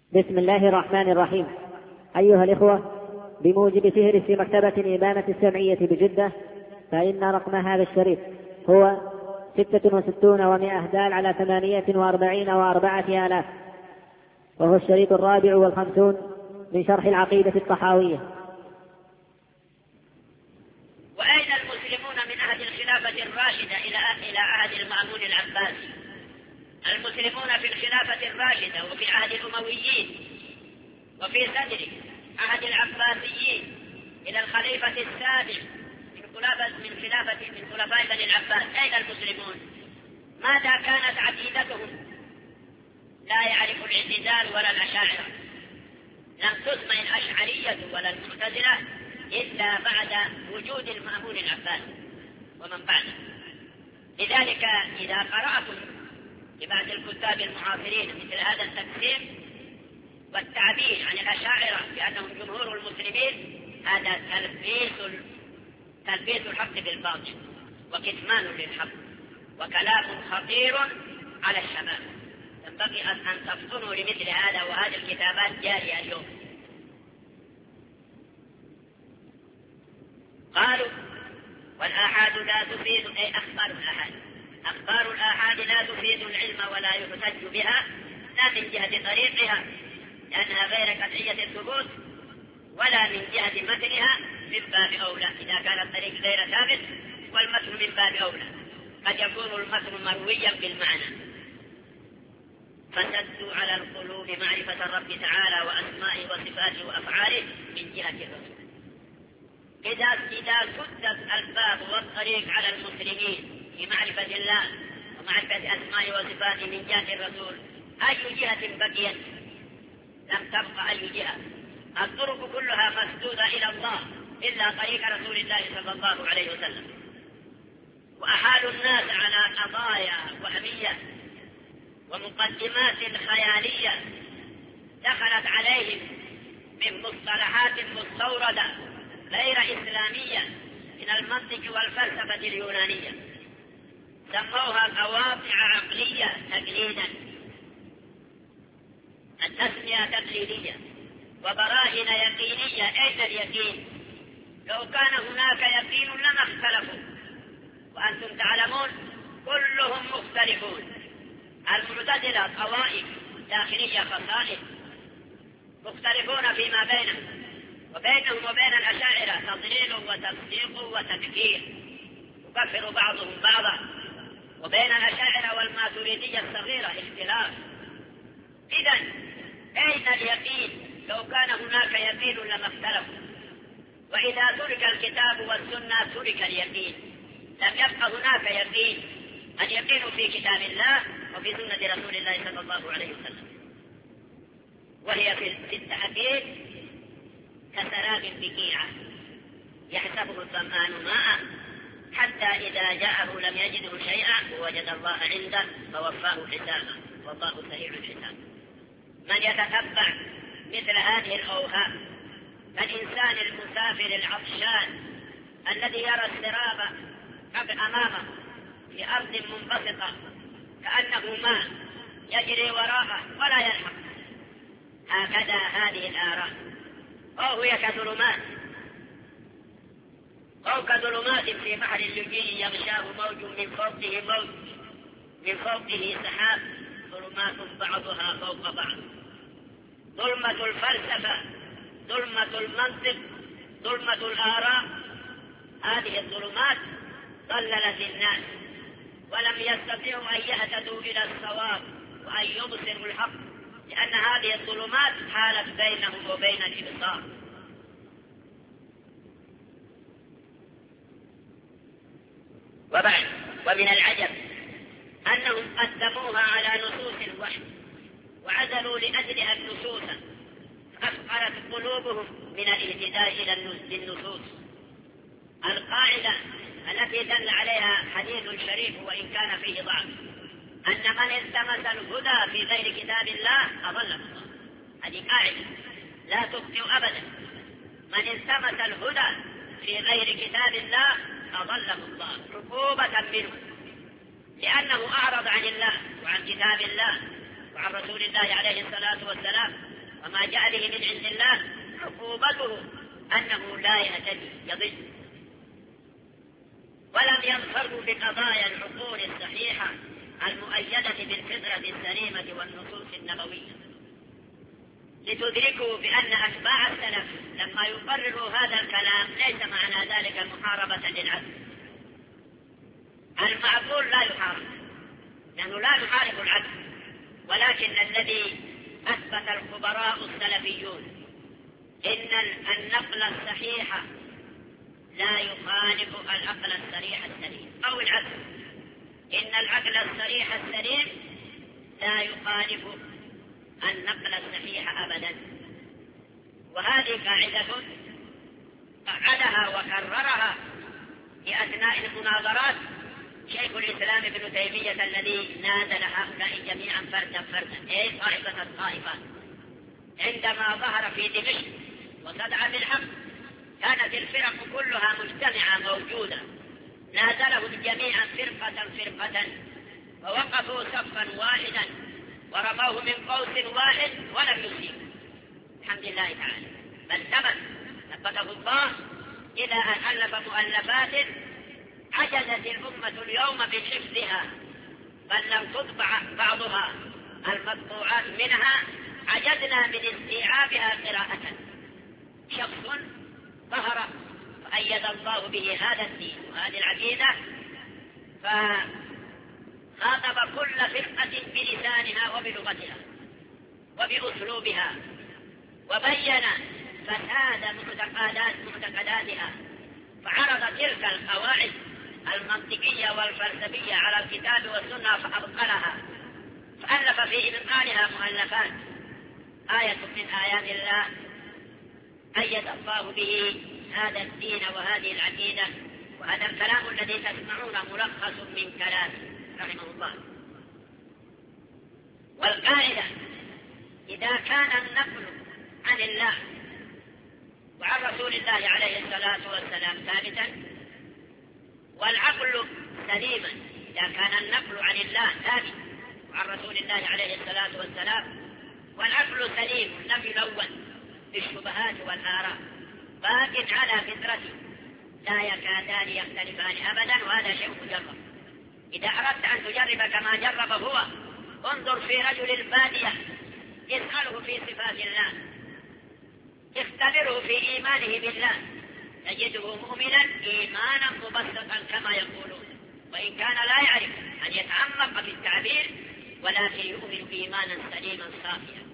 بسم الله الرحمن الرحيم. أيها الإخوة، بموجب فهرس مكتبة الإبانة السمعية بجدة، فإن رقم هذا الشريط هو 66 دال على 48 و4 آلاف، وهو الشريط 54 من شرح العقيدة الطحاوية. وأين المسلمون من عهد الخلافة الراشدة إلى عهد المأمون العباسي؟ المسلمون في الخلافة الراشدة وفي عهد الأمويين وفي صدر عهد العباسيين إلى الخليفة السابع من خلفاء بني العباس، أين المسلمون؟ ماذا كانت عقيدتهم؟ لا يعرف الاعتزال ولا الأشاعرة، لم تسمى الأشعرية ولا المعتزلة إلا بعد وجود المأمون العباس ومن بعده. لذلك إذا قرأتم لبعض الكتاب المعاصرين مثل هذا التقسيم والتعبير عن الأشاعرة بأنهم جمهور المسلمين، هذا تلبيس الحق بالباطل وكتمان للحق وكلام خطير على الشباب. ينبغي أن تفطنوا لمثل هذا، وهذه الكتابات جارية اليوم. قالوا والآحاد لا تفيد، أي أخبار الآحاد لا تفيد العلم ولا يحتج بها، لا من جهة طريقها لأنها غير قطعية الثبوت، ولا من جهة متنها من باب أولى إذا كان الطريق غير ثابت، والمتن من باب أولى. قد يكون المتن مرويا بالمعنى، فسدوا على القلوب معرفة الرب تعالى وأسمائه وصفاته وأفعاله من جهة الرسول. إذا سدت الباب والطريق على المسلمين في معرفة الله ومعرفة أسمائه وصفاته من جهة الرسول، أي جهة بقيت؟ لم تبقى أي جهة. الطرق كلها مسدودة إلى الله إلا طريق رسول الله صلى الله عليه وسلم. وأحالوا الناس على قضايا وهمية ومقدمات خيالية دخلت عليهم من مصطلحات مستوردة غير إسلامية من المنطق والفلسفة اليونانية، سموها قواطع عقلية تقليدا، التسمية تقليدية، وبراهين يقينية. أين اليقين؟ لو كان هناك يقين لما اختلفوا، وأنتم تعلمون كلهم مختلفون. المعتزلة طوائف داخلية خصائص مختلفون فيما بينهم، وبينهم وبين الأشاعرة تضليل وتصديق وتكفير، يكفر بعضهم بعضا. وبين الأشاعرة والماتريدية الصغيرة اختلاف. إذن أين اليقين؟ لو كان هناك يقين لما اختلفوا. وإذا ترك الكتاب والسنة ترك اليقين، لم يبقى هناك يقين. اليقين في كتاب الله وفي سنة رسول الله صلى الله عليه وسلم، وهي في التحقيق كسراب بقيعة يحسبه الظمآن ماء حتى إذا جاءه لم يجده شيئا ووجد الله عنده فوفاه حسابه والله سريع الحساب. من يتتبع مثل هذه الأوهام كالإنسان المسافر العطشان الذي يرى السراب أمامه في أرض منبسطة كأنه ماء يجري وراءه ولا يلحق. هكذا هذه الآراء، أو هي كظلمات في بحر اللجي يغشاه موج من فوقه سحاب، ظلمات بعضها فوق بعض. ظلمة الفلسفة، ظلمة المنطق، ظلمة الآراء، هذه الظلمات ضللت الناس ولم يستطيعوا أن يهتدوا إلى الصواب وأن يبصروا الحق، لأن هذه الظلمات حالت بينهم وبين الإبصار. ومن العجب أنهم قدموها على نصوص الوحي وعزلوا لأجلها النصوص، فأفقرت قلوبهم من الاهتداء للنصوص. القاعدة التي دل عليها حديث شريف وإن كان فيه ضعف، أن من التمس الهدى في غير كتاب الله أضله الله. هذه قاعدة لا تخطئ أبدا. من التمس الهدى في غير كتاب الله أضله الله عقوبة منه، لأنه أعرض عن الله وعن كتاب الله وعن رسول الله عليه الصلاة والسلام، وما جاء به من عند الله عقوبته أنه لا يهتدي يضل. ولم ينفردوا بقضايا العقول الصحيحة المؤيدة بالفطرة السليمة والنصوص النبوية، لتدركوا بأن أتباع السلف لما يقرروا هذا الكلام ليس معنى ذلك محاربة للعدل. المعقول لا يحارب، لأنه لا نحارب العدل، ولكن الذي أثبت الخبراء السلفيون إن النقل الصحيح لا يخالف العقل الصريح السليم أو العدل، إن العقل الصريح السليم لا يخالف النقل الصحيح أبدا. وهذه قاعدة قعدها وكررها في أثناء المناظرات شيخ الإسلام ابن تيمية الذي نازل هؤلاء جميعا فردا فردا، أي طائفة الطائفات، عندما ظهر في دمشق وصدع بالحق كانت الفرق كلها مجتمعة موجودة، نازلهم جميعا فرقة فرقة ووقفوا صفا واحدا ورموه من قوس واحد ولم يصيب الحمد لله تعالى، بل ثبته الله إلى أن ألف مؤلفات عجزت الأمة اليوم بحفظها، بل لم تطبع بعضها المطبوعات منها عجزنا من استيعابها قراءة. شخص ظهر فأيد الله به هذا الدين وهذه العقيدة، فخاطب كل فرقة بلسانها وبلغتها وبأسلوبها، وبين فساد معتقداتها، فعرض تلك القواعد المنطقية والفلسفية على الكتاب والسنة فأبطلها، فألف في إبطالها مؤلفات. آية من آيات الله أيد الله به هذا الدين وهذه العقيدة، وهذا الكلام الذي تسمعون ملخص من كلامه رحمه الله. والقاعدة إذا كان النقل عن الله وعن رسول الله عليه الصلاة والسلام ثابتا والعقل سليما، إذا كان النقل عن الله ثابت وعن رسول الله عليه الصلاة والسلام والعقل سليم لم يلون بالشبهات والآراء باق على فطرته لا يكادان يختلفان أبدا، وهذا شيء مجرب. إذا أردت أن تجرب كما جرب هو، انظر في رجل البادية اسأله في صفات الله، اختبره في إيمانه بالله، تجده مؤمنا إيمانا مبسطا كما يقولون، وإن كان لا يعرف أن يتعمق في التعبير ولكن يؤمن إيمانا سليما صافيا.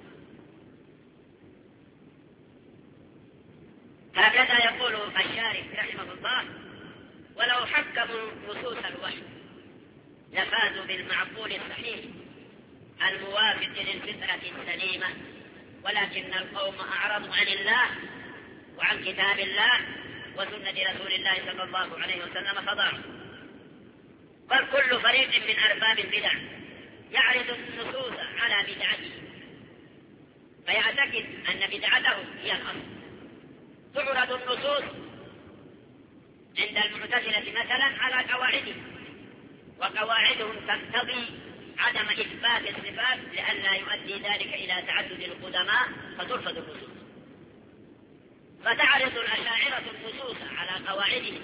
هكذا يقول الشارح رحمه الله: ولو حكموا نصوص الوحي لفازوا بالمعقول الصحيح الموافق للفطرة السليمة، ولكن القوم أعرضوا عن الله وعن كتاب الله وسنة رسول الله صلى الله عليه وسلم فضاعوا. بل كل فريق من أرباب البدع يعرض النصوص على بدعته فيعتقد أن بدعته هي الأصل. تعرض النصوص عند المعتزلة مثلا على قواعدهم، وقواعدهم تقتضي عدم إثبات الصفات لئلا يؤدي ذلك إلى تعدد القدماء فترفض النصوص. فتعرض الأشاعرة النصوص على قواعدهم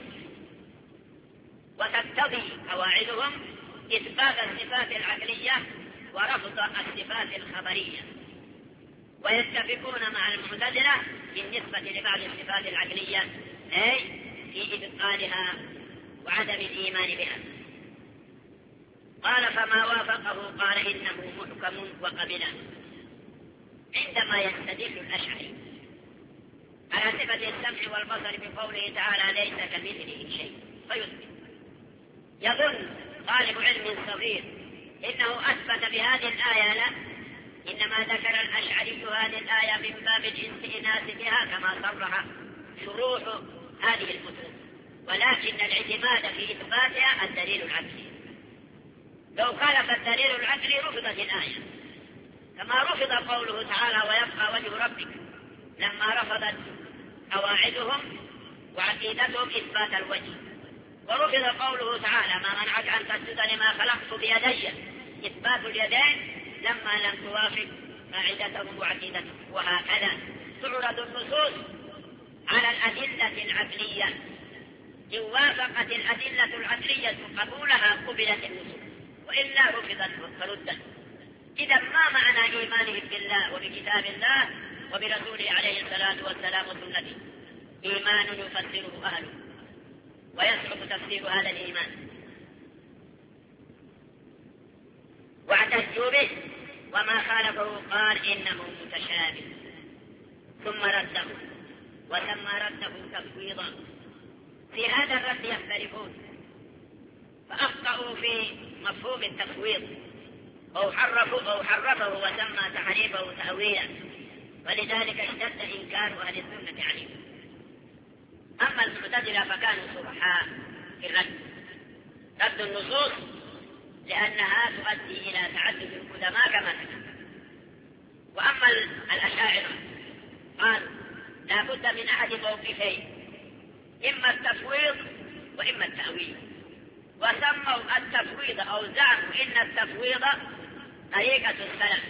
وتقتضي قواعدهم إثبات الصفات العقلية ورفض الصفات الخبرية، ويتفقون مع المعتزلة بالنسبة لبعض الصفات العقلية أي في إبطالها وعدم الإيمان بها. قال: فما وافقه قال إنه محكم وقبله. عندما يستدل الأشعري على صفة السمع والبصر بقوله تعالى ليس كمثله شيء فيثبت، يظن طالب علم صغير إنه أثبت بهذه الآية، لا، إنما ذكر الأشعري هذه الآية من باب الاستئناس بها كما صرح شروح هذه الكتب، ولكن الاعتماد في إثباتها الدليل العقلي. لو خالف الدليل العقلي رفضت الآية، كما رفض قوله تعالى ويبقى وجه ربك لما رفضت قواعدهم وعقيدتهم إثبات الوجه، ورفض قوله تعالى ما منعك أن تسجد لما خلقت بيدي إثبات اليدين لما لم توافق قاعدتهم وعقيدتهم. وهكذا تعرض النصوص على الأدلة العقلية، إن وافقت الأدلة العقلية قبولها قبلت النصوص، وإلا رفضت فردت. إذا ما معنى إيمانهم بالله وبكتاب الله وبرسوله عليه الصلاة والسلام وسنته؟ إيمان يفسره أهله ويصعب تفسير هذا الإيمان، واعتدوا به، وما خالفه قال إنه متشابه، ثم رده وسمى رده تفويضا. في هذا الرد يختلفون، فأخطأوا في مفهوم التفويض أو حرفه وسمى تحريفه تأويلا، ولذلك اشتد إنكار أهل السنة عليه. أما المعتزلة فكانوا صرحاء في الرد، رد النصوص لأنها تؤدي إلى تعدد القدماء كما تكلم. وأما الأشاعرة قالوا لا بد من أحد موقفين، إما التفويض وإما التأويل، وسموا التفويض أو زعموا إن التفويض طريقة السلف،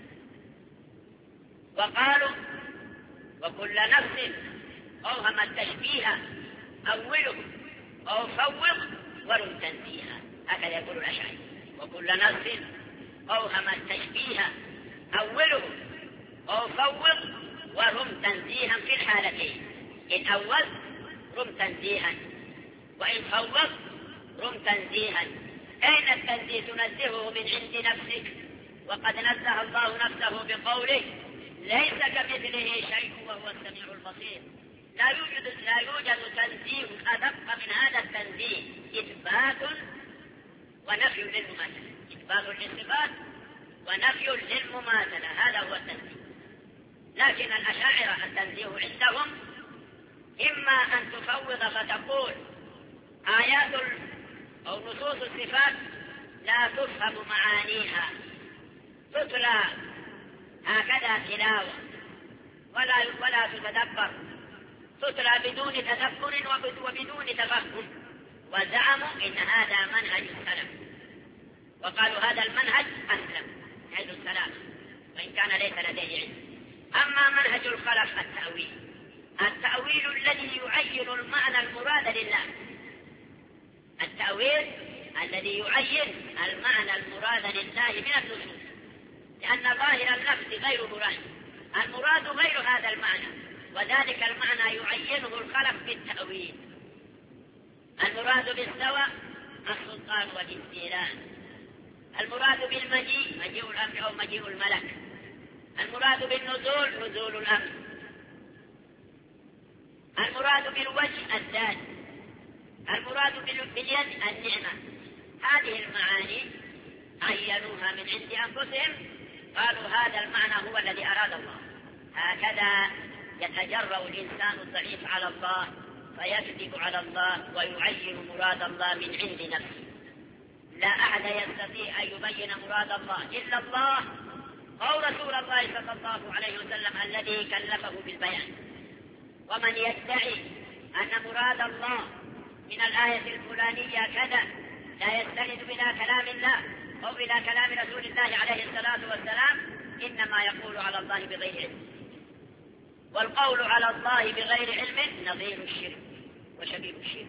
وقالوا وكل نفس أوهم التشبيه أوله أو فوض ورم تنزيها، هكذا يقول الأشاعرة. وكل نفس أوهم التشبيه أوله أو فوض ورم تنزيها في الحالتين، إن أول رم تنزيها وإن فوض رم تنزيها. أين التنزيه؟ تنزهه من عند نفسك، وقد نزه الله نفسه بقوله ليس كمثله شيء وهو السميع البصير. لا يوجد تنزيه أدق من هذا التنزيه، إثبات ونفي للمماثلة، إثبات للصفات ونفي للمماثلة، هذا هو التنزيه. لكن الأشاعرة التنزيه عندهم إما أن تفوض فتقول آيات أو نصوص الصفات لا تفهم معانيها، تتلى هكذا تلاوة ولا تتدبر، تتلى بدون تدبر وبدون تفهم، وزعموا إن هذا منهج السلف، وقالوا هذا المنهج أسلم منهج السلام، وإن كان ليس لديه علم. أما منهج الخلف التأويل الذي يعين المعنى المراد لله، التأويل الذي يعين المعنى المراد لله من النصوص، لأن ظاهر اللفظ غير مراد، المراد غير هذا المعنى، وذلك المعنى يعينه الخلف بالتأويل. المراد بالاستواء السلطان والاستيلاء، المراد بالمجيء مجيء الأمر أو مجيء الملك، المراد بالنزول نزول الأمر، المراد بالوجه الذات، المراد باليد النعمة. هذه المعاني عينوها من عند أنفسهم، قالوا هذا المعنى هو الذي أراد الله. هكذا يتجرأ الإنسان الضعيف على الله فيكذب على الله ويعين مراد الله من عند نفسه. لا أحد يستطيع أن يبين مراد الله إلا الله أو رسول الله صلى الله عليه وسلم الذي كلفه بالبيان. ومن يدعي أن مراد الله من الآية الفلانية كذا لا يستند إلى كلام الله أو إلى كلام رسول الله عليه الصلاة والسلام، إنما يقول على الله بغير علم، والقول على الله بغير علم نظير الشرك وشبيه الشرك.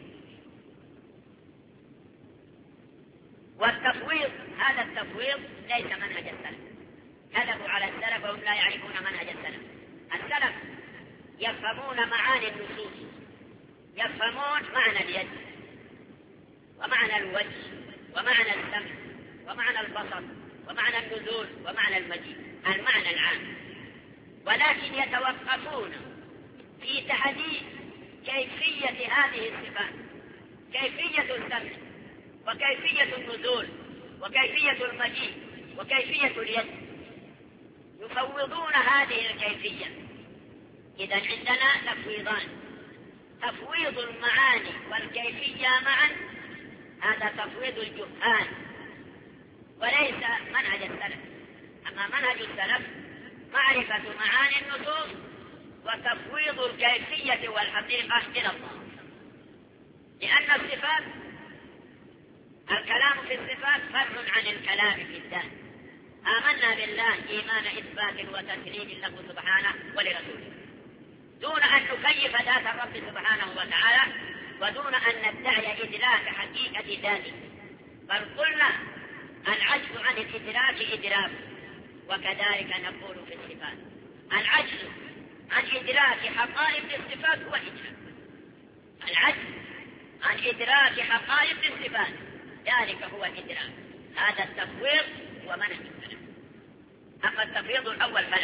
والتفويض، هذا التفويض ليس منهج السلف، كذبوا على السلف وهم لا يعرفون منهج السلف. السلف يفهمون معاني النصوص، يفهمون معنى اليد ومعنى الوجه ومعنى السمع ومعنى البصر ومعنى النزول ومعنى المجيء، المعنى العام، ولكن يتوقفون في تحديد كيفية هذه الصفات، كيفية السمع وكيفية النزول وكيفية المجيء وكيفية اليد، يفوضون هذه الكيفية. إذا عندنا تفويضان، تفويض المعاني والكيفية معا، هذا تفويض الجهال وليس منهج السلف. أما منهج السلف معرفة معاني النصوص وتفويض الكيفية والحقيقة إلى الله، لأن الصفات، الكلام في الصفات فرع عن الكلام في الذات. آمنا بالله إيمان إثبات وتسليم له سبحانه ولرسوله، دون أن نكيف ذات الرب سبحانه وتعالى، ودون أن ندعي إدراك حقيقة ذاته، بل قلنا العجز عن الإدراك إدراك. وكذلك نقول في الصفات، العجز عن إدراك حقائق الصفات هو إدراك، العجز عن إدراك حقائق الصفات ذلك هو إدراك. هذا التفويض ومنهج السلف. أما التفويض الأول فلا.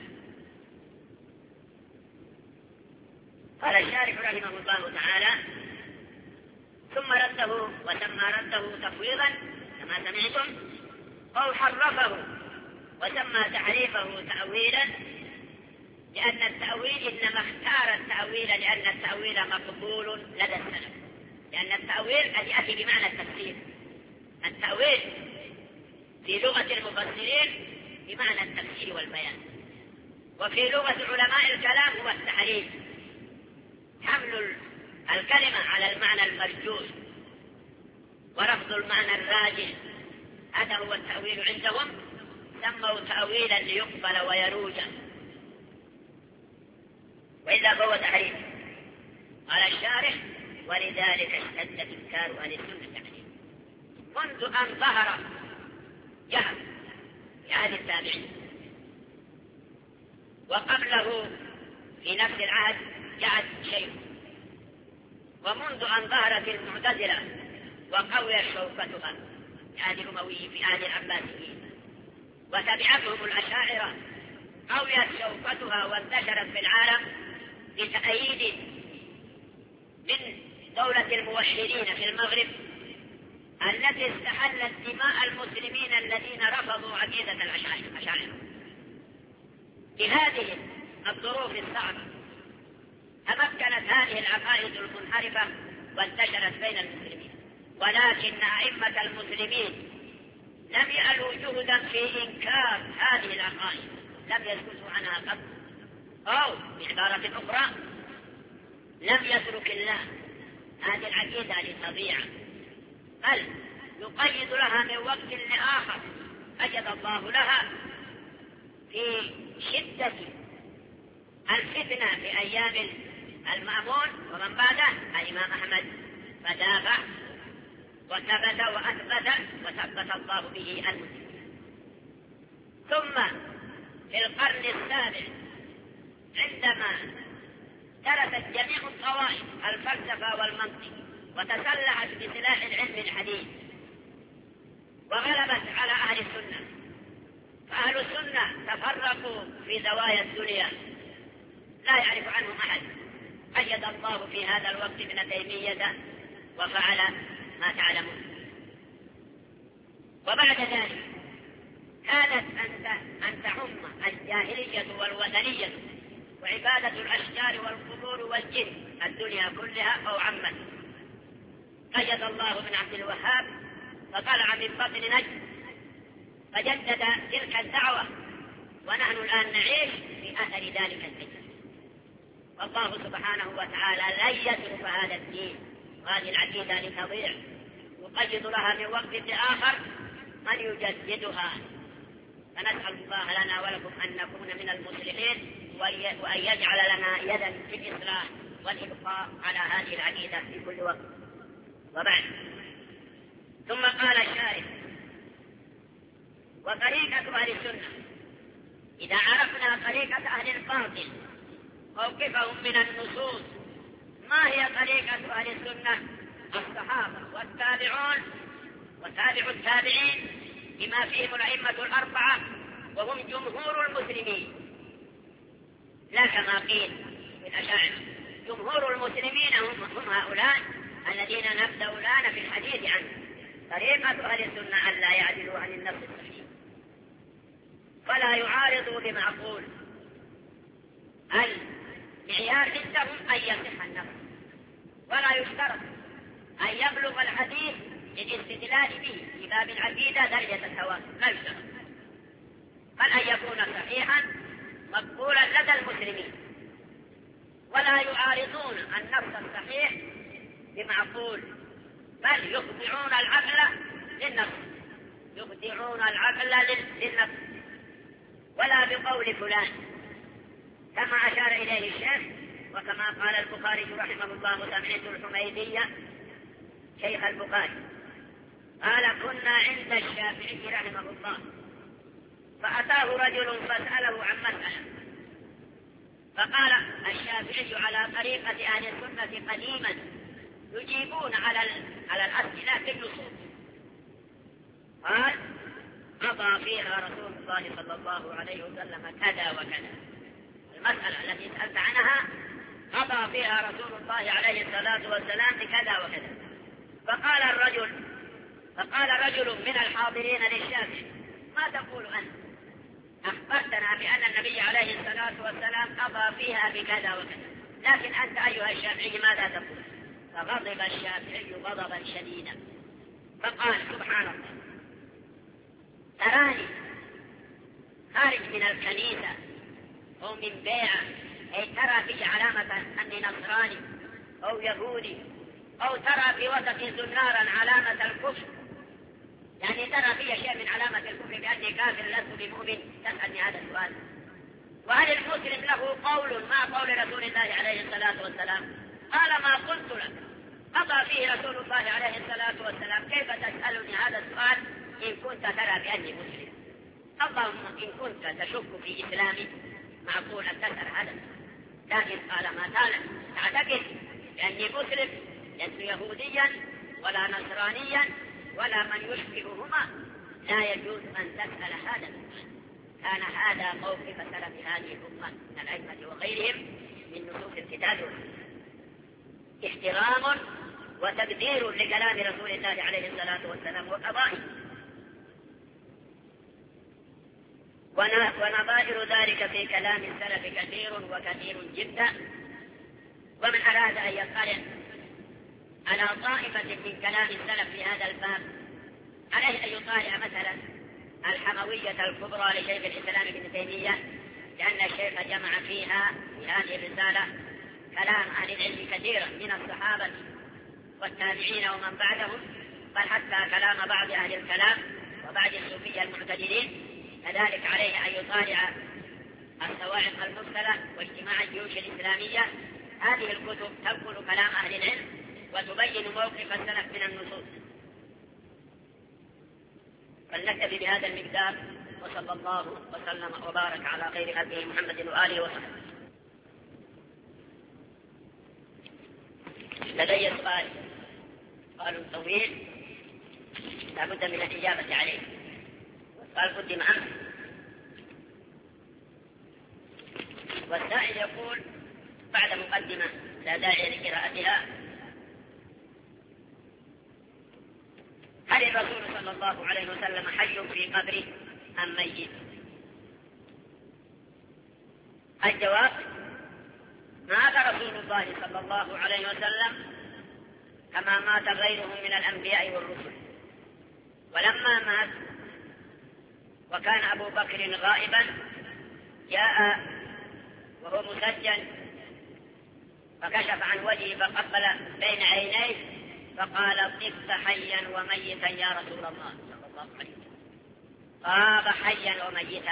قال الشارح رحمه الله تعالى: ثم رده وسمى رده تفويضا كما سمعتم، أو حرفه وسمى تحريفه تأويلا، لأن التأويل إنما اختار التأويل لأن التأويل مقبول لدى السلف، لأن التأويل قد يأتي بمعنى التفسير. التأويل في لغة المفسرين بمعنى التفسير والبيان، وفي لغة علماء الكلام هو التحريف، حمل الكلمة على المعنى المرجوح ورفض المعنى الراجح. هذا هو التأويل عندهم، سموا تأويلا ليقبل ويروج، وإلا فهو تحريف. قال الشارح: ولذلك اشتد إنكار أهل السنة التحريف منذ أن ظهر جهل في عهد التابعين، وقبله في نفس العهد جعد شيء، ومنذ أن ظهرت المعتزلة وقويت شوكتها في عهد الأمويين في عهد العباسيين، وتبعتهم الأشاعرة قويت شوكتها وانتشرت في العالم لتأييد من دولة الموحدين في المغرب التي استحلت دماء المسلمين الذين رفضوا عقيدة الأشاعرة. في هذه الظروف الصعبة تمكنت هذه العقائد المنحرفة وانتشرت بين المسلمين، ولكن أئمة المسلمين لم يألوا جهدا في إنكار هذه العقائد، لم يسكتوا عنها قط، أو بعبارة أخرى لم يترك الله هذه العقيدة لتضيع، بل يقيد لها من وقت لآخر أجد الله لها في شدة الفتنة في أيام المأمون ومن بعده الإمام أحمد، فدافع وثبت وأثبت وثبت الله به المسلمين. ثم في القرن السابع عندما درست جميع الطوائف الفلسفة والمنطق وتسلحت بسلاح العلم الحديث وغلبت على أهل السنة، فأهل السنة تفرقوا في زوايا الدنيا لا يعرف عنهم أحد. أيد الله في هذا الوقت ابن تيمية وفعل ما تعلمون. وبعد ذلك كانت أن تعم الجاهلية والوثنية وعبادة الأشجار والقبور والجن الدنيا كلها أو عمت. أيد الله من عبد الوهاب فطلع من بطن نجد فجدد تلك الدعوة، ونحن الآن نعيش في أثر ذلك الفكر. والله سبحانه وتعالى لن يترك هذا الدين وهذه العقيدة لتضيع، يقيد لها من وقت لآخر من يجددها. فنسأل الله لنا ولكم أن نكون من المصلحين، وأن يجعل لنا يدا في الإصلاح والإبقاء على هذه العقيدة في كل وقت. وبعد، ثم قال الشارح: وطريقة أهل السنة، إذا عرفنا طريقة أهل الباطل موقفهم من النصوص، ما هي طريقة أهل السنة؟ الصحابة والتابعون وتابع التابعين بما فيهم الأئمة الأربعة وهم جمهور المسلمين، لا كما قيل بالأشاعرة. جمهور المسلمين هم هؤلاء الذين نبدأ الآن في الحديث عنهم. طريقة أهل السنة أن لا يعدلوا عن النص الصحيح ولا يعارضوا بمعقول. المعيار عندهم أن يصح النص، ولا يشترط أن يبلغ الحديث للاستدلال به في باب العقيدة درجة التواتر، لا يشترط، بل أن يكون صحيحا مقبولا لدى المسلمين، ولا يعارضون النص الصحيح بمعقول، بل يخضعون العقل للنص يخدعون العقل للنفس ولا بقول فلان، كما أشار إليه الشيخ. وكما قال البخاري رحمه الله: سمعت الحميدية شيخ البخاري قال: كنا عند الشافعي رحمه الله فأتاه رجل فسأله عن مسألة، فقال الشافعي على طريقة أهل السنة قديما يجيبون على الأسئلة بالنصوص. قال: قضى فيها رسول الله صلى الله عليه وسلم كذا وكذا. المسألة التي سألت عنها قضى فيها رسول الله عليه الصلاة والسلام بكذا وكذا. فقال رجل من الحاضرين للشافعي: ما تقول أنت؟ أخبرتنا بأن النبي عليه الصلاة والسلام قضى فيها بكذا وكذا، لكن أنت أيها الشافعي ماذا تقول؟ فغضب الشافعي غضبا شديدا فقال: سبحان الله، تراني خارج من الكنيسة أو من بيعة، أي ترى في علامة أني نصراني أو يهودي، أو ترى في وسط زنارا علامة الكفر، يعني ترى في شيء من علامة الكفر بأني كافر لست بمؤمن، تسألني هذا السؤال؟ وهل المسلم له قول ما قول رسول الله عليه الصلاة والسلام؟ قال: ما قلت لك، قضى فيه رسول الله عليه الصلاة والسلام، كيف تسألني هذا السؤال إن كنت ترى بأني مسلم؟ اللهم إن كنت تشك في إسلامي معقول أن تسأل هذا، لكن قال: ما تعتقد بأني مسلم لست يهوديا ولا نصرانيا ولا من يشبههما، لا يجوز أن تسأل هذا السؤال. كان هذا موقف سلف هذه الأمة من الأئمة وغيرهم من نصوص الكتاب والسنة، احترام وتقدير لكلام رسول الله عليه الصلاة والسلام وقضائه. ونظائر ذلك في كلام السلف كثير وكثير جدا. ومن أراد أن يطلع على طائفة من كلام السلف في هذا الباب عليه أن يطالع مثلا الحموية الكبرى لشيخ الإسلام ابن تيمية، لأن الشيخ جمع فيها في هذه الرسالة كلام أهل العلم كثيرا من الصحابة والتابعين ومن بعدهم، بل حتى كلام بعض أهل الكلام وبعض الصوفية المعتدلين. كذلك عليه أن يطالع الصواعق المرسلة واجتماع الجيوش الإسلامية. هذه الكتب تنقل كلام أهل العلم وتبين موقف السلف من النصوص. فلنكتفي بهذا المقدار، وصلى الله وسلم وبارك على خير خلقه محمد وآله وصحبه. لدي سؤال طويل لا بد من الإجابة عليه، والسؤال قدم أمس، والسائل يقول بعد مقدمة لا داعي لقراءتها: هل الرسول صلى الله عليه وسلم حي في قبره أم ميت؟ الجواب: مات رسول الله صلى الله عليه وسلم كما مات غيره من الأنبياء والرسل. ولما مات وكان أبو بكر غائبا جاء وهو مسجل فكشف عن وجهه فقبل بين عينيه فقال: طفت حيا وميتا يا رسول الله صلى الله عليه وسلم. طاب حيا وميتا.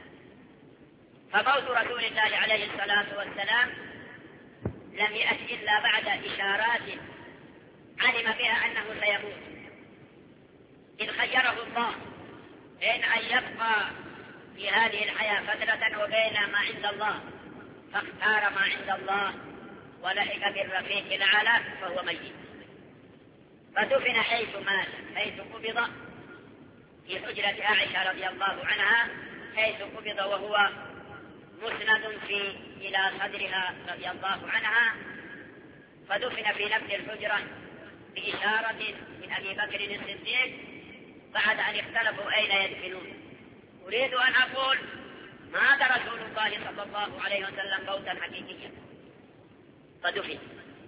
فموت رسول الله عليه الصلاة والسلام لم يأت إلا بعد إشارات علم بها أنه سيموت، إذ خيره الله بين أن يبقى في هذه الحياة فترة وبين ما عند الله، فاختار ما عند الله ولحق بالرفيق الأعلى فهو ميت. فدفن حيث مات، حيث قبض في حجرة عائشة رضي الله عنها، حيث قبض وهو مسند إلى صدرها رضي الله عنها، فدفن في نفس الحجرة بإشارة من أبي بكر الصديق بعد أن اختلفوا أين يدفنون. أريد أن أقول: مات رسول الله صلى الله عليه وسلم موتا حقيقيا فدفن،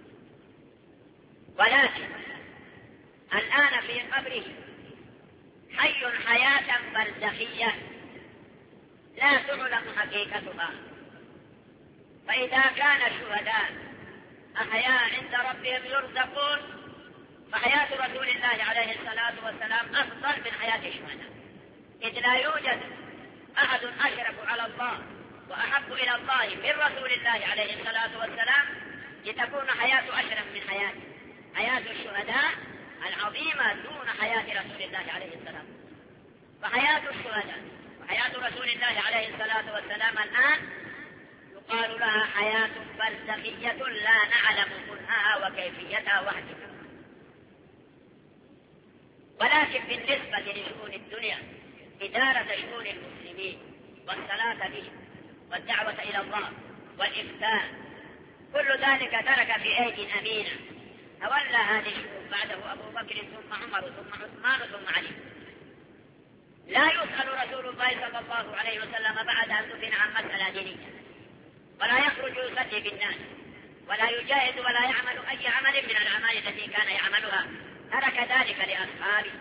ولكن الآن في قبره حي حياة برزخية لا تعلم حقيقتها. فإذا كان الشهداء أحياء عند ربهم يرزقون، فحياة رسول الله عليه الصلاة والسلام أفضل من حياة الشهداء، إذ لا يوجد أحد أشرف على الله وأحب إلى الله من رسول الله عليه الصلاة والسلام لتكون حياته أشرف من حياته. حياة الشهداء العظيمة دون حياة رسول الله عليه السلام. فحياة الشهداء وحياة رسول الله عليه الصلاة والسلام الآن يقال لها حياة برزخية لا نعلم كنهها وكيفيتها وحدها. ولكن بالنسبة لشؤون الدنيا، إدارة شؤون المسلمين والصلاة بهم والدعوة إلى الله والإفتاء، كل ذلك ترك في أيدي أمينة تولى هذه الشؤون بعده أبو بكر ثم عمر ثم عثمان ثم علي. لا يسأل رسول الله صلى الله عليه وسلم بعد أن دفن عن مسألة دينية، ولا يخرج يصلي بالناس، ولا يجاهد ولا يعمل أي عمل من الأعمال التي كان يعملها، ترك ذلك لأصحابه.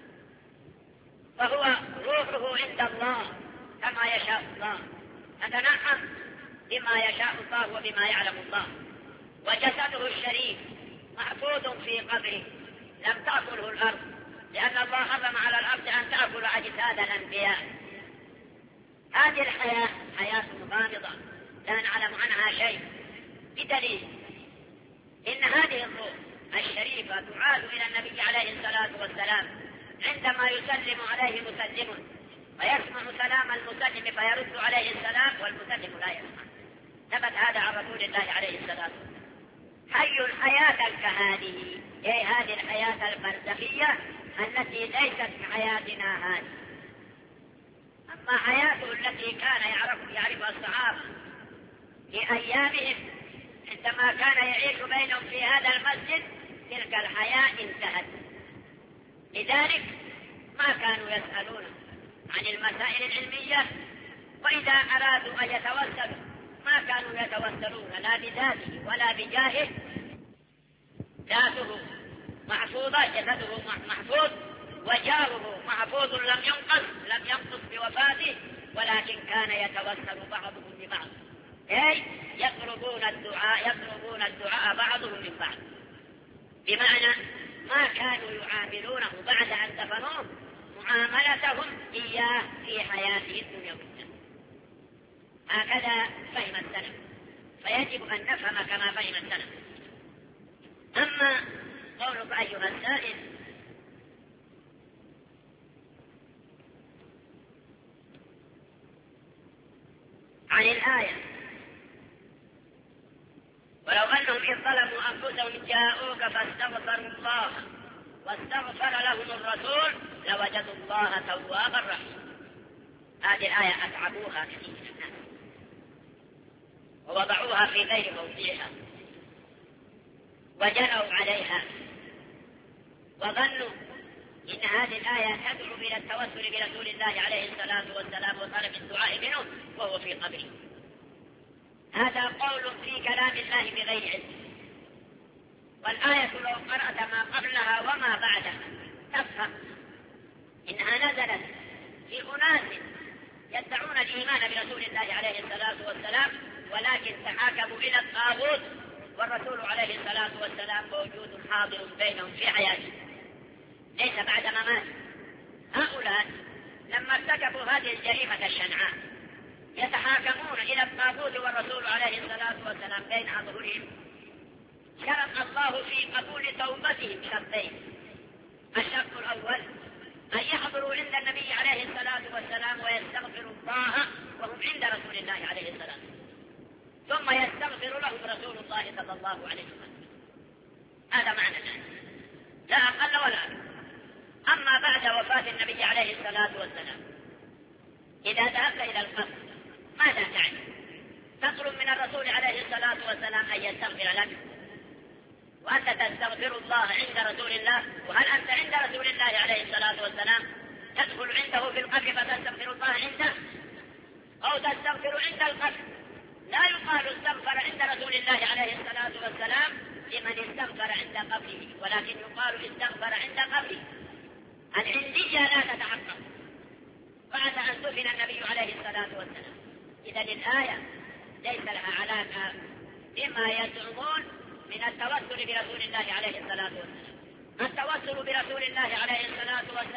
فهو روحه عند الله كما يشاء الله، يتنعم بما يشاء الله وبما يعلم الله. وجسده الشريف محفوظ في قبره لم تأكله الأرض، لأن الله حرم على الأرض أن تأكل أجساد الأنبياء. هذه الحياة حياة غامضة لا نعلم عنها شيء، بدليل إن هذه الروح الشريفة تعاد إلى النبي عليه الصلاة والسلام عندما يسلم عليه مسلم، ويسمع سلام المسلم فيرد عليه السلام والمسلم لا يسمع. ثبت هذا عن رسول الله عليه الصلاة والسلام. حي الحياة كهذه، أي هذه الحياة البرزخية التي ليست كحياتنا هذه. أما حياته التي كان يعرفها الصحابة في أيامهم عندما كان يعيش بينهم في هذا المسجد، تلك الحياة انتهت. لذلك ما كانوا يسألون عن المسائل العلمية، وإذا أرادوا أن يتوسلوا ما كانوا يتوسلون لا بذاته ولا بجاهه. ذاته محفوظة، جسده محفوظ، وجاهه محفوظ لم ينقص بوفاته، ولكن كان يتوسل بعضهم ببعض، أي يطلبون الدعاء بعضهم من بعض، بمعنى ما كانوا يعاملونه بعد أن دفنوه معاملتهم إياه في حياته الدنيوية. هكذا فهم السلف، فيجب أن نفهم كما فهم السلف. أما قولك أيها السائل عن الآية ولو أنهم إذ ظلموا أنفسهم جاءوك فاستغفروا الله واستغفر لهم الرسول لوجدوا الله توابا رحيما. هذه الآية أتعبوها كثير من الناس ووضعوها في غير موضعها وجنوا عليها وظنوا إن هذه الآية تدعو إلى التوسل برسول الله عليه الصلاة والسلام وطلب الدعاء منه وهو في قبره. هذا قول في كلام الله بغير علم، والآية لو قرأت ما قبلها وما بعدها تفهم إنها نزلت في أناس يدعون الإيمان برسول الله عليه الصلاة والسلام، ولكن تحاكموا إلى الطاغوت، والرسول عليه الصلاة والسلام موجود حاضر بينهم في حياته ليس بعد ممات. هؤلاء لما ارتكبوا هذه الجريمة الشنعاء يتحاكمون إلى الطاغوت والرسول عليه الصلاة والسلام بين أظهرهم. شرط الله في قبول توبتهم شرطين: الشرط الأول أن يحضروا عند النبي عليه الصلاة والسلام ويستغفروا الله وهم عند رسول الله عليه الصلاة والسلام، ثم يستغفر لهم رسول الله صلى الله عليه وسلم. هذا معنى الآية، لا أقل ولا أكثر. أما بعد وفاة النبي عليه الصلاة والسلام إذا ذهبت إلى القبر ماذا تعني؟ تطلب من الرسول عليه الصلاة والسلام أن يستغفر لك، وأنت تستغفر الله عند رسول الله. وهل أنت عند رسول الله عليه الصلاة والسلام تدخل عنده في القبر فتستغفر الله عنده، أو تستغفر عند القبر؟ لا يقال استغفر عند رسول الله عليه الصلاة والسلام لمن استغفر عند قبره، ولكن يقال استغفر عند قبره. العندية لا تتحقق بعد أن دفن النبي عليه الصلاة والسلام. إذا الآية ليس لها علاقة بما يزعمون من التوسل برسول الله عليه الصلاة والسلام. التوسل برسول الله عليه الصلاة والسلام غير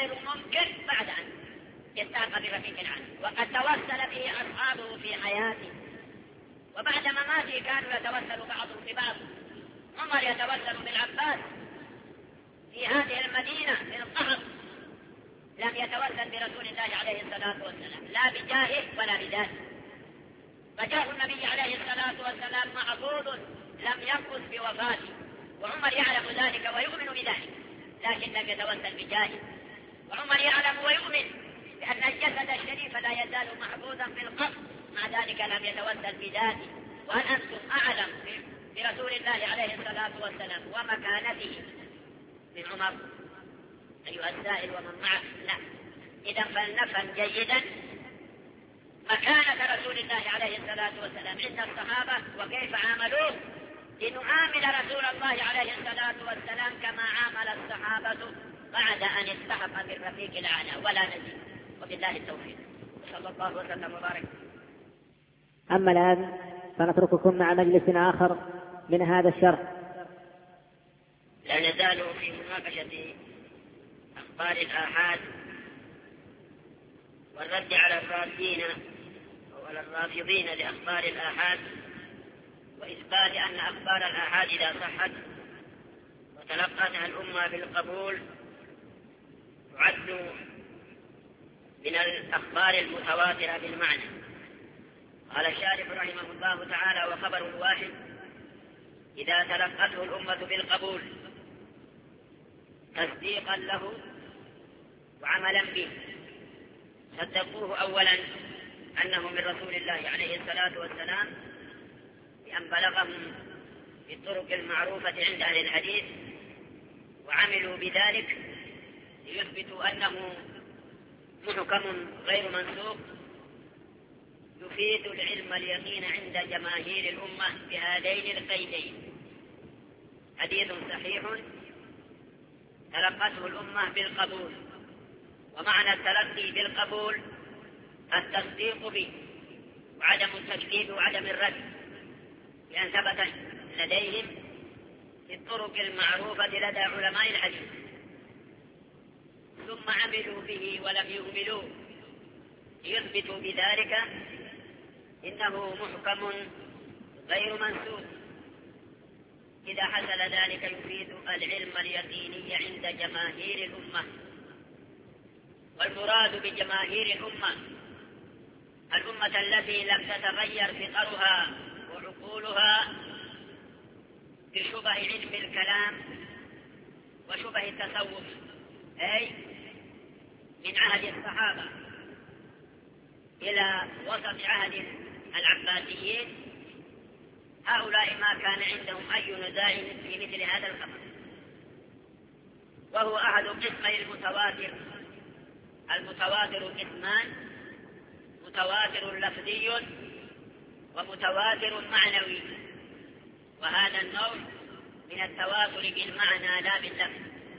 غير ممكن بعد أن يستحق برفيق العالم، وقد توسل به أصحابه في حياته، وبعد مماته كانوا يتوسل بعضهم ببعض. عمر يتوسل بالعباس في هذه المدينة في القهر، لم يتوسل برسول الله عليه الصلاة والسلام لا بجاهه ولا بذاته، فجاه النبي عليه الصلاة والسلام معبود لم ينقص بوفاته، وعمر يعلم ذلك ويؤمن بذلك، لكن لم يتوسل بجاهه. وعمر يعلم ويؤمن بأن الجسد الشريف لا يزال محفوظا في القبر، مع ذلك لم يتوسل بذاته. وهل أنتم أعلم برسول الله عليه الصلاة والسلام ومكانته من عمر أيها السائل ومن معه؟ لا. إذا فلنفهم جيدا مكانة رسول الله عليه الصلاة والسلام عند الصحابة وكيف عاملوه، لنعامل رسول الله عليه الصلاة والسلام كما عامل الصحابة بعد أن استحق بالرفيق الأعلى ولا نزيد. وبالله التوفيق، صلى الله وسلم وبارك. أما الآن فنترككم مع مجلس آخر من هذا الشرح. لا نزال في مناقشة أخبار الآحاد والرد على الرافضين لأخبار الآحاد، وإثبات أن أخبار الآحاد إذا صحت وتلقتها الأمة بالقبول تعد من الأخبار المتواترة بالمعنى. قال الشارح رحمه الله تعالى: وخبر الواحد إذا تلقته الأمة بالقبول تصديقا له وعملا به، صدقوه أولا أنه من رسول الله عليه الصلاة والسلام بأن بلغهم بالطرق المعروفة عند أهل الحديث، وعملوا بذلك ليثبتوا أنه محكم غير منسوخ يفيد العلم اليقين عند جماهير الأمة بهذين القيدين: حديث صحيح تلقته الأمة بالقبول، ومعنى التلقي بالقبول التصديق به وعدم التكذيب وعدم الرد، لأن ثبت لديهم في الطرق المعروفة لدى علماء الحديث، ثم عملوا به ولم يهملوه ليثبتوا بذلك إنه محكم غير منسوخ. إذا حصل ذلك يفيد العلم اليقيني عند جماهير الأمة. والمراد بجماهير الأمة الأمة التي لم تتغير فطرها وعقولها بشبه علم الكلام وشبه التصوف، أي من عهد الصحابة إلى وسط عهد العباسيين، هؤلاء ما كان عندهم أي نزاع في مثل هذا الخبر، وهو أحد قسمي المتواتر قسمان: متواتر لفظي ومتواتر معنوي، وهذا النوع من التواتر بالمعنى لا باللفظ.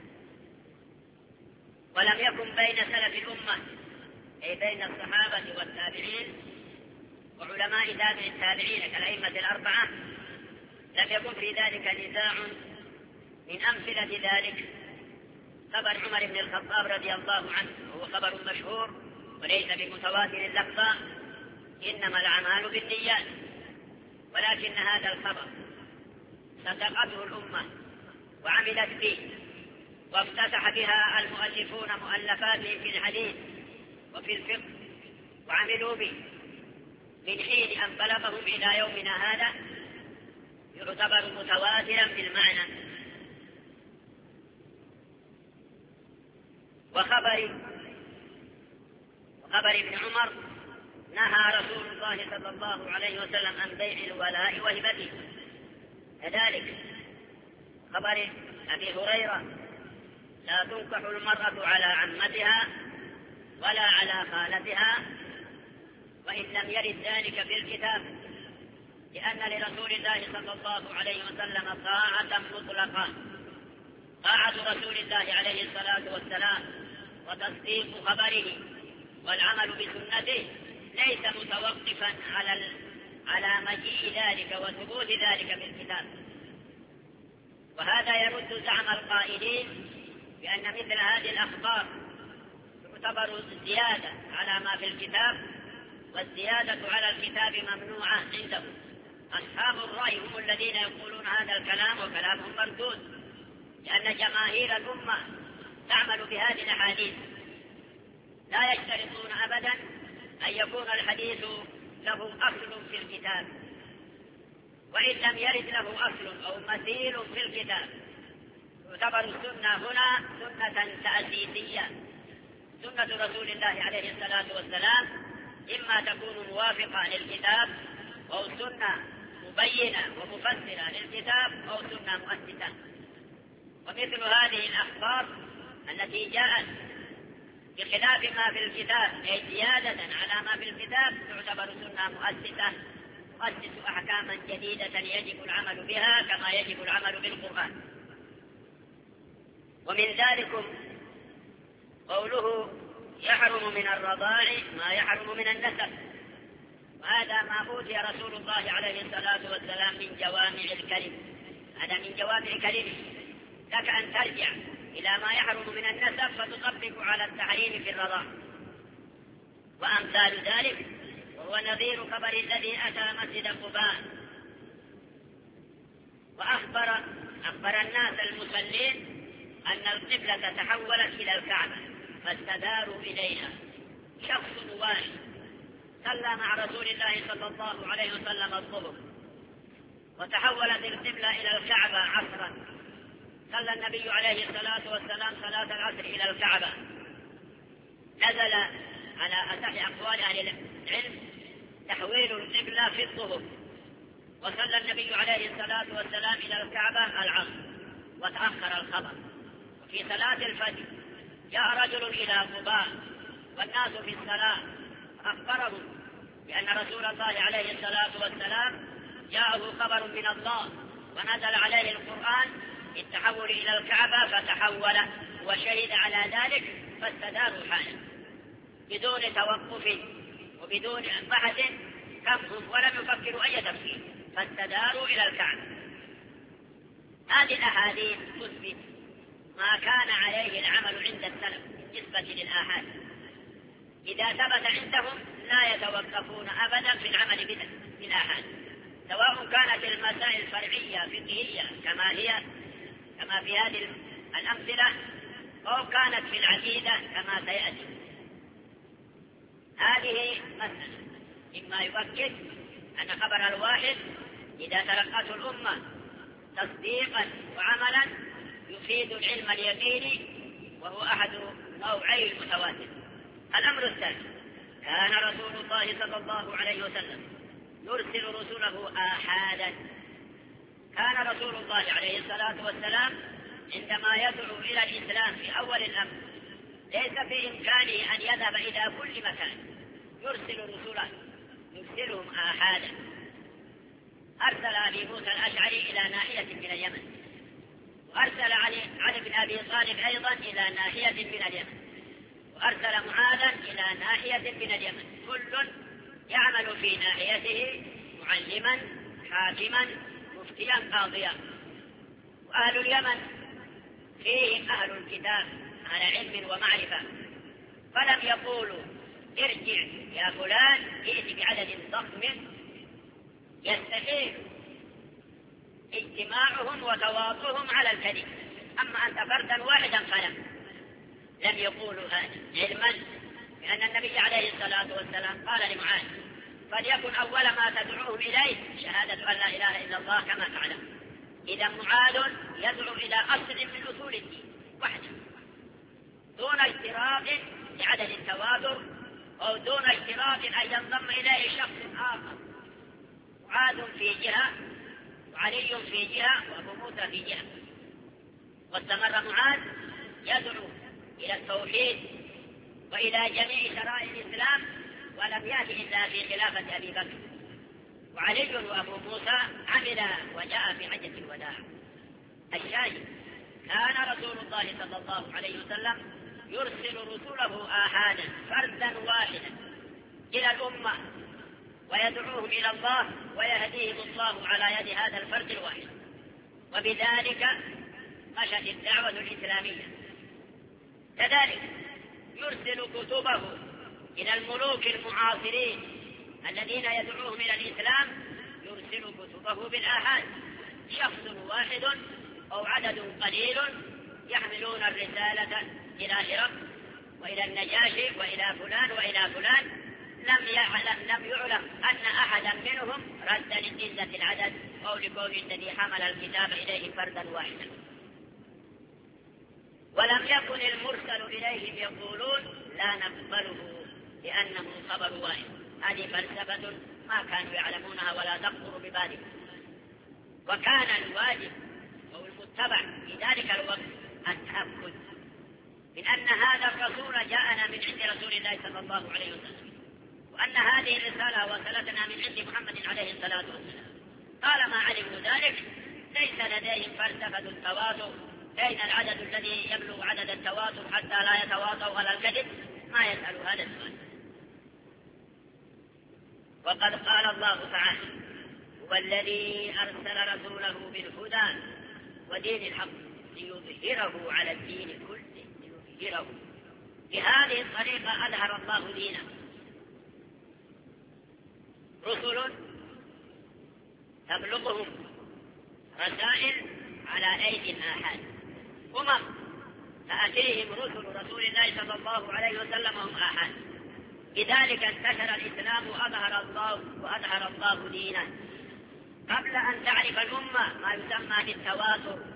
ولم يكن بين سلف الأمة أي بين الصحابة والتابعين وعلماء تابع التابعين كالأئمة الأربعة لم يكن في ذلك نزاع. من أمثلة ذلك خبر عمر بن الخطاب رضي الله عنه، وهو خبر مشهور وليس بمتواتر اللفظ: إنما الأعمال بالنيات. ولكن هذا الخبر صدقته الأمة وعملت به، وافتتح بها المؤلفون مؤلفاتهم في الحديث وفي الفقه وعملوا به من حين أن بلغهم إلى يومنا هذا، يعتبر متواترا بالمعنى. وخبر ابن عمر نهى رسول الله صلى الله عليه وسلم عن بيع الولاء وهبته. كذلك خبر أبي هريرة: لا تنكح المرأة على عمتها ولا على خالتها، وإن لم يرد ذلك في الكتاب، لأن لرسول الله صلى الله عليه وسلم طاعة مطلقة: طاعة رسول الله عليه الصلاة والسلام وتصديق خبره والعمل بسنته ليس متوقفا على مجيء ذلك وثبوت ذلك في الكتاب. وهذا يرد زعم القائلين بأن مثل هذه الأخبار تعتبر زيادة على ما في الكتاب، والزيادة على الكتاب ممنوعة عندهم. أصحاب الرأي هم الذين يقولون هذا الكلام وكلامهم مردود، لأن جماهير الأمة تعمل بهذه الأحاديث، لا يشترطون أبدا أن يكون الحديث له أصل في الكتاب، وإن لم يرد له أصل أو مثيل في الكتاب تعتبر السنة هنا سنة تأسيسية، سنة رسول الله عليه الصلاة والسلام إما تكون موافقة للكتاب أو سنة مبينة ومفسرة للكتاب أو سنة مؤسسة. ومثل هذه الأخبار التي جاءت بخلاف ما في الكتاب أي زيادة على ما في الكتاب تعتبر سنة مؤسسة، تؤسس أحكاما جديدة يجب العمل بها كما يجب العمل بالقرآن. ومن ذلك قوله يحرم من الرضاع ما يحرم من النسب، وهذا ما أوتي رسول الله عليه الصلاة والسلام من جوامع الكلم، هذا من جوامع كلمه، لك أن ترجع إلى ما يحرم من النسب فتطبق على التحريم في الرضاع. وأمثال ذلك وهو نظير خبر الذي أتى مسجد قباء وأخبر الناس المصلين أن القبلة تحولت إلى الكعبة فاستداروا إليها. شخص واحد صلى مع رسول الله صلى الله عليه وسلم الظهر وتحولت القبلة إلى الكعبة عصرا، صلى النبي عليه الصلاة والسلام صلاة العصر إلى الكعبة، نزل على أصح أقوال أهل العلم تحويل القبلة في الظهر، وصلى النبي عليه الصلاة والسلام إلى الكعبة العصر وتأخر الخبر. وفي صلاة الفجر جاء رجل إلى قباء والناس في الصلاة أخبرهم بأن رسول الله عليه الصلاة والسلام جاءه خبر من الله ونزل عليه القرآن التحول إلى الكعبة فتحول وشهد على ذلك فاستداروا حاله بدون توقف وبدون بحث كفهم ولم يفكروا أي تفكير، فاستداروا إلى الكعبة. هذه الأحاديث تثبت ما كان عليه العمل عند السلف بالنسبة للآحاد، إذا ثبت عندهم لا يتوقفون أبدا في العمل بالآحاد، سواء كانت المسائل الفرعية فقهية كما في هذه الأمثلة أو كانت في العقيدة كما سيأتي. هذه مسألة إما يؤكد أن خبر الواحد إذا تلقته الأمة تصديقا وعملا يفيد العلم اليقيني وهو أحد نوعي المتواتر. الأمر الثاني كان رسول الله صلى الله عليه وسلم يرسل رسله آحادا. كان رسول الله عليه الصلاة والسلام عندما يدعو إلى الإسلام في أول الأمر ليس في إمكانه أن يذهب إلى كل مكان، يرسل رسله يرسلهم آحادا. أرسل أبي موسى الأشعري إلى ناحية من اليمن، وأرسل علي بن أبي طالب أيضا إلى ناحية من اليمن، وأرسل معاذا إلى ناحية من اليمن، كل يعمل في ناحيته معلما حاكما مفتيا قاضيا. وأهل اليمن فيهم أهل الكتاب على علم ومعرفة، فلم يقولوا ارجع يا فلان ائت بعدد ضخم يستحيل اجتماعهم وتواطؤهم على الكذب، أما أنت فردا واحدا لم يقولوا هذا علما، لأن النبي عليه الصلاة والسلام قال لمعاذ فليكن أول ما تدعوهم إليه شهادة أن لا إله إلا الله كما تعلم. إذا معاذ يدعو إلى أصل من أصول الدين وحده دون اشتراط لعدد التواتر أو دون اشتراط أن ينضم إليه شخص آخر. معاذ في جهة وعلي في جهة وأبو موسى في جهة، واستمر معاذ يدعو إلى التوحيد وإلى جميع شرائع الإسلام ولم يأتي إلا في خلافة أبي بكر، وعلي وأبو موسى عمل وجاء في حجة الوداع. الشاهد كان رسول الله صلى الله عليه وسلم يرسل رسله آحادا فردا واحدا إلى الأمة ويدعوهم إلى الله ويهديهم الله على يد هذا الفرد الواحد، وبذلك مشت الدعوة الإسلامية. كذلك يرسل كتبه إلى الملوك المعاصرين الذين يدعوهم إلى الإسلام، يرسل كتبه بالآحاد، شخص واحد أو عدد قليل يحملون الرسالة إلى هرقل وإلى النجاشي وإلى فلان وإلى فلان. لم يعلم أن أحدا منهم رد لقلة العدد أو لكون الذي حمل الكتاب إليه فردا واحدا. ولم يكن المرسل إليهم يقولون لا نقبله لأنه خبر واحد. هذه فلسفة ما كانوا يعلمونها ولا تخطر ببالهم. وكان الواجب أو المتبع في ذلك الوقت التأكد من أن هذا الرسول جاءنا من عند رسول الله صلى الله عليه وسلم، وأن هذه الرسالة وصلتنا من عند محمد عليه الصلاة والسلام. طالما علموا ذلك ليس لديهم فلسفة التواطؤ، أين العدد الذي يبلغ عدد التواطؤ حتى لا يتواطؤوا على الكذب، ما يسألوا هذا السؤال. وقد قال الله تعالى: هو الذي أرسل رسوله بالهدى ودين الحق ليظهره على الدين كله، ليظهره. بهذه الطريقة أظهر الله دينه. رسل تبلغهم رسائل على أيدي الآحاد، تأتيهم رسول الله صلى الله عليه وسلم هم آحاد. لذلك انتشر الإسلام وأظهر الله دينه. قبل أن تعرف الأمة ما يسمى بالتواتر